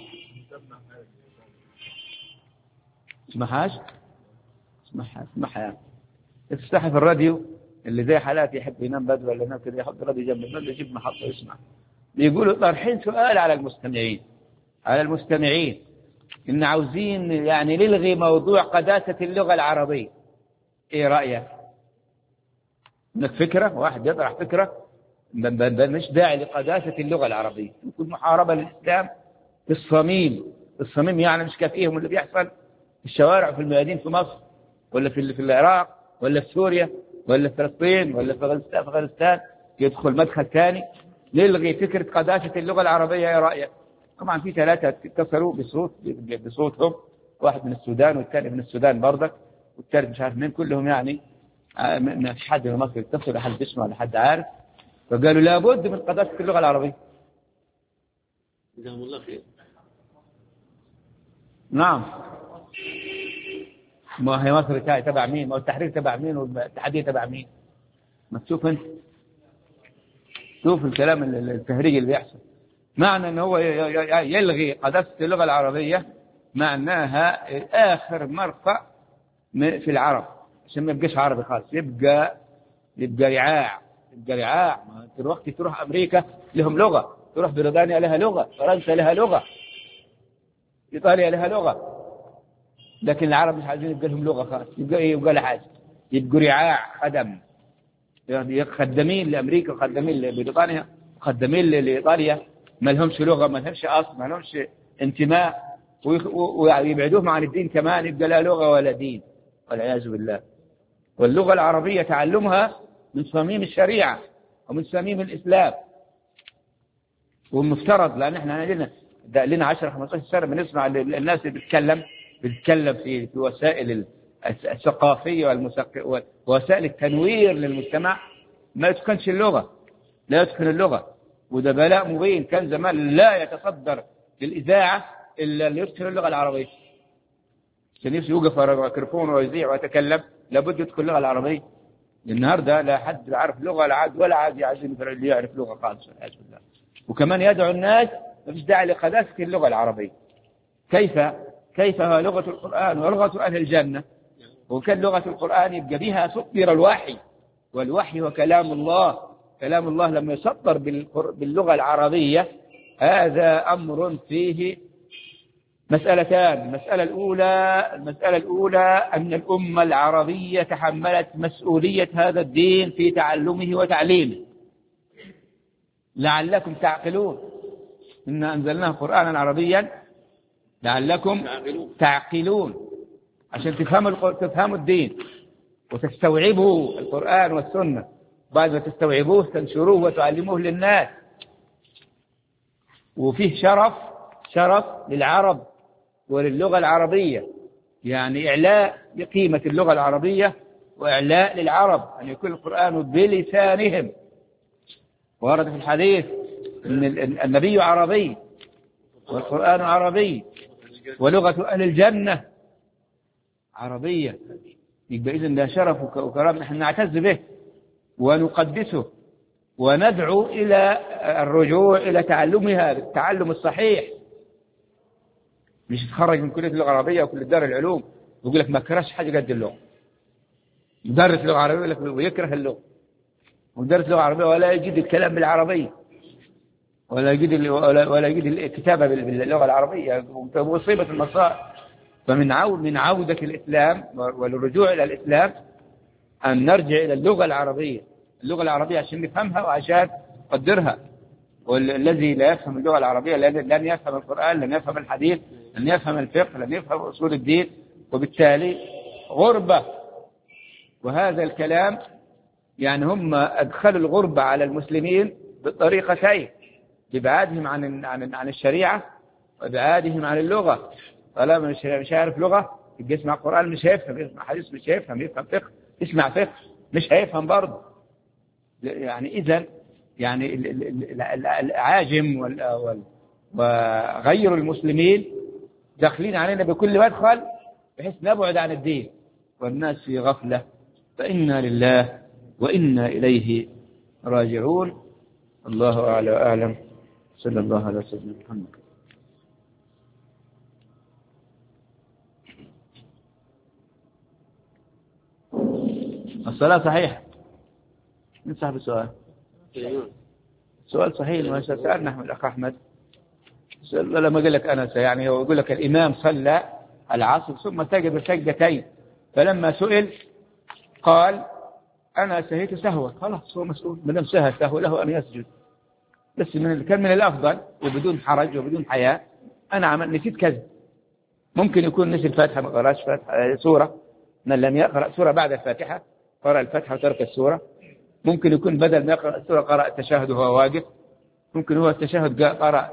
اسمحها يعني تفتح في الراديو، اللي زي حالاتي يحب ينام بدري ولا ينام كده يحط الراديو جنب المنبه يجيب محطة يسمع. بيقولوا طرحين سؤال على المستمعين إن عاوزين يعني نلغي موضوع قداسة اللغة العربية. إيه رأيك؟ إنك فكرة واحد يطرح فكرة مش داعي لقداسة اللغة العربية، يكون محاربة للإسلام في الصميم يعني مش كافيهم اللي بيحصل في الشوارع وفي الميادين في مصر ولا في العراق ولا في سوريا ولا في فلسطين ولا في أفغانستان. يدخل مدخل ثاني نلغي فكرة قداسة اللغة العربية. إيه رأيك؟ طبعا في 3 اتصلوا بصوتهم، واحد من السودان والثاني من السودان برضك والثالث مش عارف مين، كلهم يعني ما فيش حد من مصر يتصل ولا حد يسمع ولا حد عارف، فقالوا لابد من قداسة اللغة العربية. جزاهم الله خير. نعم، ما هي مصر تبع مين؟ ما التحرير تبع مين والاتحادية تبع مين؟ ما تشوف انت، شوف الكلام التهريج اللي بيحصل. معنى ان هو يلغي قداسة اللغة العربية معناها آخر مرفع في العرب عشان ما يبقاش عربي خالص، يبقى رعاع. ما تروح أمريكا لهم لغة، تروح بريطانيا لها لغة، فرنسا لها لغة، إيطاليا لها لغة، لكن العرب مش عايزين يبقى لهم لغة خالص. يبقى له حاجة، يبقوا رعاع خدم، يعني خدامين لأمريكا وخدامين لبريطانيا وخدامين لإيطاليا، ما لهمش لغة، ما لهمش أصل، ما لهمش انتماء، ويبعدوهم عن الدين كمان، يبقى لا لغة ولا دين والعياذ بالله. واللغة العربية تعلمها من صميم الشريعة ومن صميم الإسلام، والمفترض لأن احنا لنا 10-15 سنة بنسمع الناس بتتكلم في وسائل الثقافية ووسائل التنوير للمجتمع، ما يتقنش اللغة، لا يتقن اللغة، وده بلاء مبين. كان زمان لا يتصدر للإذاعة إلا اللي يتقن اللغة العربية، عشان يوقف ورا الميكروفون ويذيع ويتكلم لابد يتقن اللغة العربية. النهارده لا حد يعرف لغة ولا عاد يعرف لغة خالص والعياذ بالله. وكمان يدعو الناس مفيش داعي لقداسة اللغة العربية. كيف هو لغة القرآن ولغة أهل الجنة، وكان لغة القرآن يبقى بها سطر الوحي، والوحي هو كلام الله. كلام الله لما يسطر باللغة العربية هذا أمر فيه مسألتان. المسألة الأولى أن الأمة العربية تحملت مسؤولية هذا الدين في تعلمه وتعليمه. لعلكم تعقلون، إنا أنزلناه قرآنا عربيا لعلكم تعقلون، عشان تفهموا الدين وتستوعبوا القرآن والسنة. بعد ما تستوعبوه تنشروه وتعلموه للناس. وفيه شرف للعرب وللغة العربية، يعني إعلاء بقيمة اللغة العربية وإعلاء للعرب أن يكون القرآن بلسانهم. ورد في الحديث أن النبي عربي والقرآن عربي ولغة أهل الجنة عربية. يبقى إذن ده شرف وكرام نحن نعتز به ونقدسه وندعو إلى الرجوع إلى تعلمها بالتعلم الصحيح. مش يتخرج من كلية اللغة العربية وكل دار العلوم ويقول لك ما كرهش حاجة قد اللغة. مدرس لغة عربية يقول لك ويكره اللغة، مدرس لغة عربية ولا يجد الكلام بالعربية ولا يجد الكتابة باللغة العربية، مصيبة المصائب. من عودة الإسلام والرجوع إلى الإسلام أن نرجع إلى اللغة العربية. اللغة العربية عشان نفهمها وعشان نقدرها. والذي لا يفهم اللغة العربية لن يفهم القرآن، لن يفهم الحديث، لن يفهم الفقه، لن يفهم أصول الدين، وبالتالي غربة. وهذا الكلام يعني هم أدخلوا الغربة على المسلمين بطريقتين: بإبعادهم عن الشريعة وإبعادهم عن اللغة. طالما مش عارف لغة يبقى يسمع قرآن مش هيفهم، يسمع حديث مش هيفهم، يفهم فقه يسمع فقه مش هيفهم برضه. يعني إذن يعني العاجم وغير المسلمين داخلين علينا بكل مدخل بحيث نبعد عن الدين والناس في غفلة. فإنا لله وإنا إليه راجعون. الله أعلى وأعلم. صلى الله عليه وسلم. محمد. الصلاة صحيحة. من صاحب السؤال؟ سؤال صحيح. ما سألنا أحمد الأخ أحمد لما قال لك أنا يعني هو يقول لك الإمام صلى العصر ثم سجد سجدتين، فلما سئل قال أنا سهيت سهوا. خلاص هو مسؤول، ما دام سهى سهو له أن يسجد. بس كان من الأفضل وبدون حرج وبدون حياء أنا نسيت كذا. ممكن يكون نسي الفاتحة ما قرأش فاتحة سورة، من لم يقرأ سورة بعد الفاتحة قرأ الفاتحة وترك السورة. ممكن يكون بدل ما يقرأ السورة قرأ التشهد وهو واقف. ممكن هو التشهد قرأ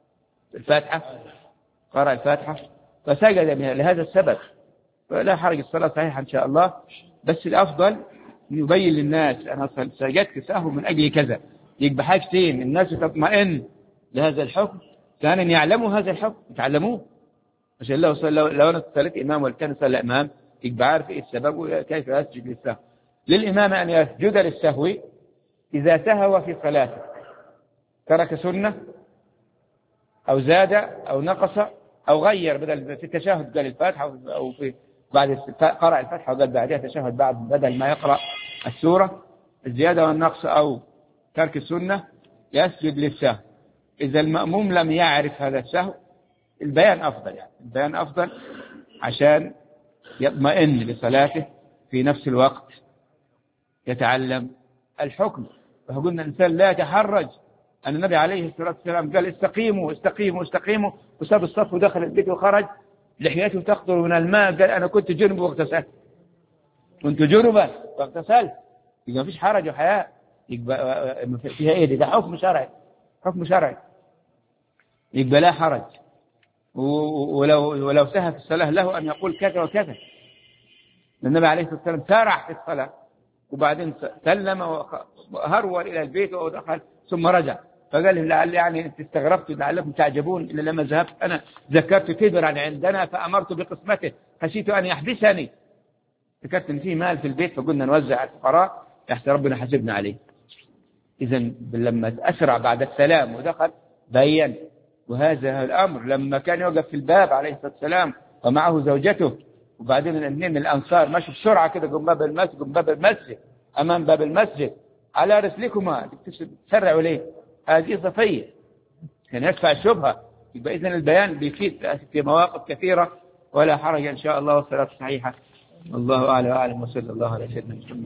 الفاتحة فسجد لهذا السبب، فلا حرج. الصلاة صحيحة إن شاء الله. بس الأفضل يبين للناس أنا سجدت سهو من أجل كذا. يبقى حاجتين: الناس تطمئن لهذا الحكم، ثانيا يعلموا هذا الحكم يتعلموه. عشان لو أنا صليت إمام والكان صلى إمام يبقى عارف إيه السبب وكيف يسجد للسهو. للإمام أن يسجد للسهو إذا سهو في صلاته، ترك سنة أو زاد أو نقص أو غير، بدل في التشهد قال الفاتحة أو في بعد قرأ الفاتحة وقال بعدها تشهد بدل ما يقرأ السورة، الزيادة والنقص أو ترك السنة يسجد للسهو. إذا المأموم لم يعرف هذا السهو البيان أفضل، يعني البيان أفضل عشان يطمئن لصلاته في نفس الوقت يتعلم الحكم. فقلنا الإنسان لا يتحرج أن النبي عليه الصلاة والسلام قال استقيموا استقيموا استقيموا، وساب الصف ودخل البيت وخرج لحيته تقطر من الماء. قال أنا كنت جنب واغتسلت، كنت جنبا واغتسلت. يبقى ما فيش حرج وحياء، يبقى فيها إيه؟ ده حكم شرعي، حكم شرعي، يبقى لا حرج. ولو سهى في الصلاة له أن يقول كذا وكذا. النبي عليه الصلاة والسلام سارع في الصلاة وبعدين سلم وهرول إلى البيت ودخل ثم رجع، فقال لهم لعل يعني أنت استغربت لعلكم تعجبون إلا لما ذهبت أنا ذكرت كبرا عندنا فأمرت بقسمته خشيت أن يحبسني. ذكرت إن فيه مال في البيت فقلنا نوزع على الفقراء يحسن ربنا حسبنا عليه. إذا لما أسرع بعد السلام ودخل بين. وهذا الأمر لما كان يوقف في الباب عليه الصلاة والسلام ومعه زوجته، وبعدين الاثنين الأنصار ماشوا بسرعة كده قم باب المسجد أمام باب المسجد على رسلكما تسرعوا ليه؟ هذه صفية كان يدفع الشبهة. يبقى إذن البيان بيفيد في مواقف كثيرة ولا حرج إن شاء الله. والصلاة صحيحة. الله أعلى وأعلم. وصلى الله على سيدنا محمد.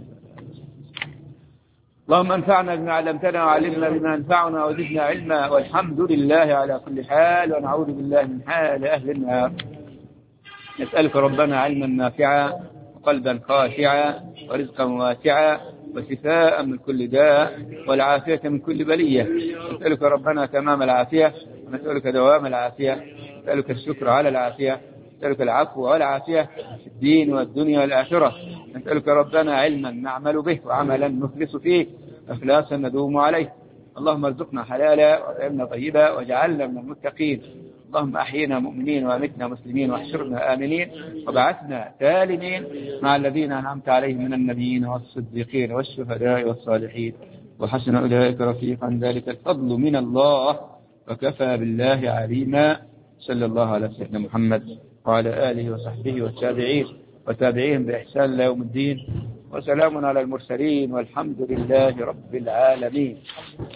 اللهم انفعنا بما علمتنا وعلمنا بما ينفعنا وزدنا علما، والحمد لله على كل حال، ونعوذ بالله من حال أهل النار. نسألك ربنا علما نافعا وقلبا خاشعا ورزقا واسعا وشفاء من كل داء والعافية من كل بلية. نسألك ربنا تمام العافية، ونسألك دوام العافية، نسألك الشكر على العافية، نسألك العفو والعافية في الدين والدنيا والآخرة. نسألك ربنا علما نعمل به وعملا نخلص فيه إخلاصا ندوم عليه. اللهم ارزقنا حلالا وأطعمنا طيبا واجعلنا من المتقين. اللهم أحينا مؤمنين وأمتنا مسلمين واحشرنا آمنين وبعثنا سالمين مع الذين أنعمت عليهم من النبيين والصديقين والشهداء والصالحين وحسن أولئك رفيقا. ذلك الفضل من الله وكفى بالله عليما. صلى الله على سيدنا محمد وعلى آله وصحبه والتابعين وتابعيهم بإحسان إلى يوم الدين، وسلام على المرسلين والحمد لله رب العالمين.